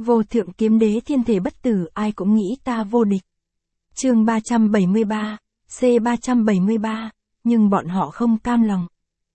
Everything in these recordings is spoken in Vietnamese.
Vô thượng kiếm đế thiên thể bất tử, ai cũng nghĩ ta vô địch. Chương 373, C373, nhưng bọn họ không cam lòng.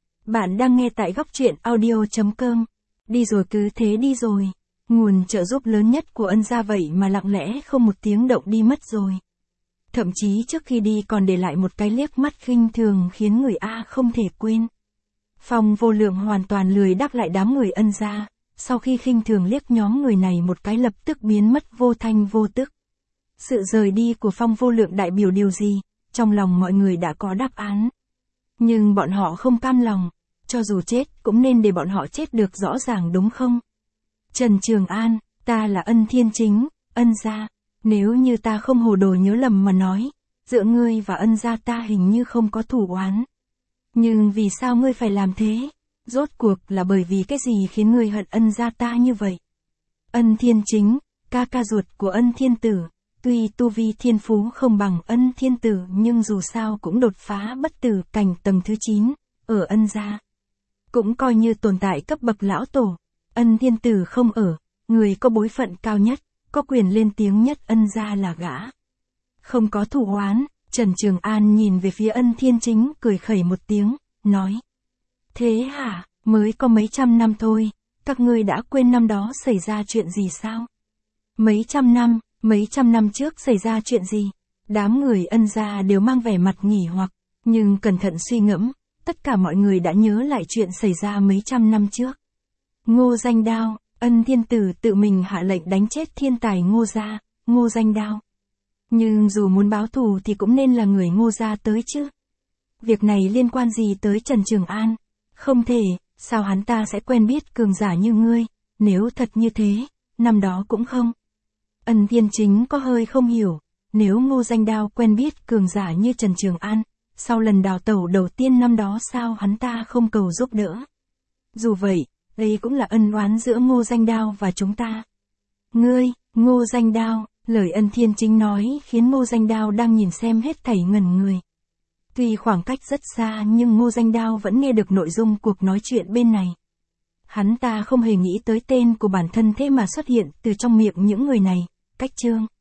Bạn đang nghe tại góc truyện audio.com. Đi rồi cứ thế đi rồi. Nguồn trợ giúp lớn nhất của ân gia vậy mà lặng lẽ không một tiếng động đi mất rồi. Thậm chí trước khi đi còn để lại một cái liếc mắt khinh thường khiến người A không thể quên. Phong Vô Lượng hoàn toàn lười đáp lại đám người ân gia, sau khi khinh thường liếc nhóm người này một cái lập tức biến mất vô thanh vô tức. Sự rời đi của Phong Vô Lượng đại biểu điều gì, trong lòng mọi người đã có đáp án. Nhưng bọn họ không cam lòng, cho dù chết cũng nên để bọn họ chết được rõ ràng đúng không? Trần Trường An, ta là Ân Thiên Chính, ân gia, nếu như ta không hồ đồ nhớ lầm mà nói, giữa ngươi và ân gia ta hình như không có thù oán. Nhưng vì sao ngươi phải làm thế? Rốt cuộc là bởi vì cái gì khiến ngươi hận ân gia ta như vậy? Ân Thiên Chính, ca ca ruột của Ân Thiên Tử, tuy tu vi thiên phú không bằng Ân Thiên Tử nhưng dù sao cũng đột phá bất tử cảnh tầng thứ 9, ở ân gia. Cũng coi như tồn tại cấp bậc lão tổ. Ân Thiên Tử không ở, người có bối phận cao nhất, có quyền lên tiếng nhất ân gia là gã. Không có thù oán, Trần Trường An nhìn về phía Ân Thiên Chính cười khẩy một tiếng, nói. Thế hả, mới có mấy trăm năm thôi, các ngươi đã quên năm đó xảy ra chuyện gì sao? Mấy trăm năm trước xảy ra chuyện gì? Đám người ân gia đều mang vẻ mặt nghỉ hoặc, nhưng cẩn thận suy ngẫm, tất cả mọi người đã nhớ lại chuyện xảy ra mấy trăm năm trước. Ngô Danh Đao, Ân Thiên Tử tự mình hạ lệnh đánh chết thiên tài Ngô gia, Ngô Danh Đao. Nhưng dù muốn báo thù thì cũng nên là người Ngô gia tới chứ. Việc này liên quan gì tới Trần Trường An? Không thể, sao hắn ta sẽ quen biết cường giả như ngươi, nếu thật như thế, năm đó cũng không. Ân Thiên Chính có hơi không hiểu, nếu Ngô Danh Đao quen biết cường giả như Trần Trường An, sau lần đào tẩu đầu tiên năm đó sao hắn ta không cầu giúp đỡ? Dù vậy, đây cũng là ân oán giữa Ngô Danh Đao và chúng ta. Ngươi, Ngô Danh Đao, lời Ân Thiên Chính nói khiến Ngô Danh Đao đang nhìn xem hết thảy ngẩn người. Tuy khoảng cách rất xa nhưng Ngô Danh Đao vẫn nghe được nội dung cuộc nói chuyện bên này. Hắn ta không hề nghĩ tới tên của bản thân thế mà xuất hiện từ trong miệng những người này, cách chương.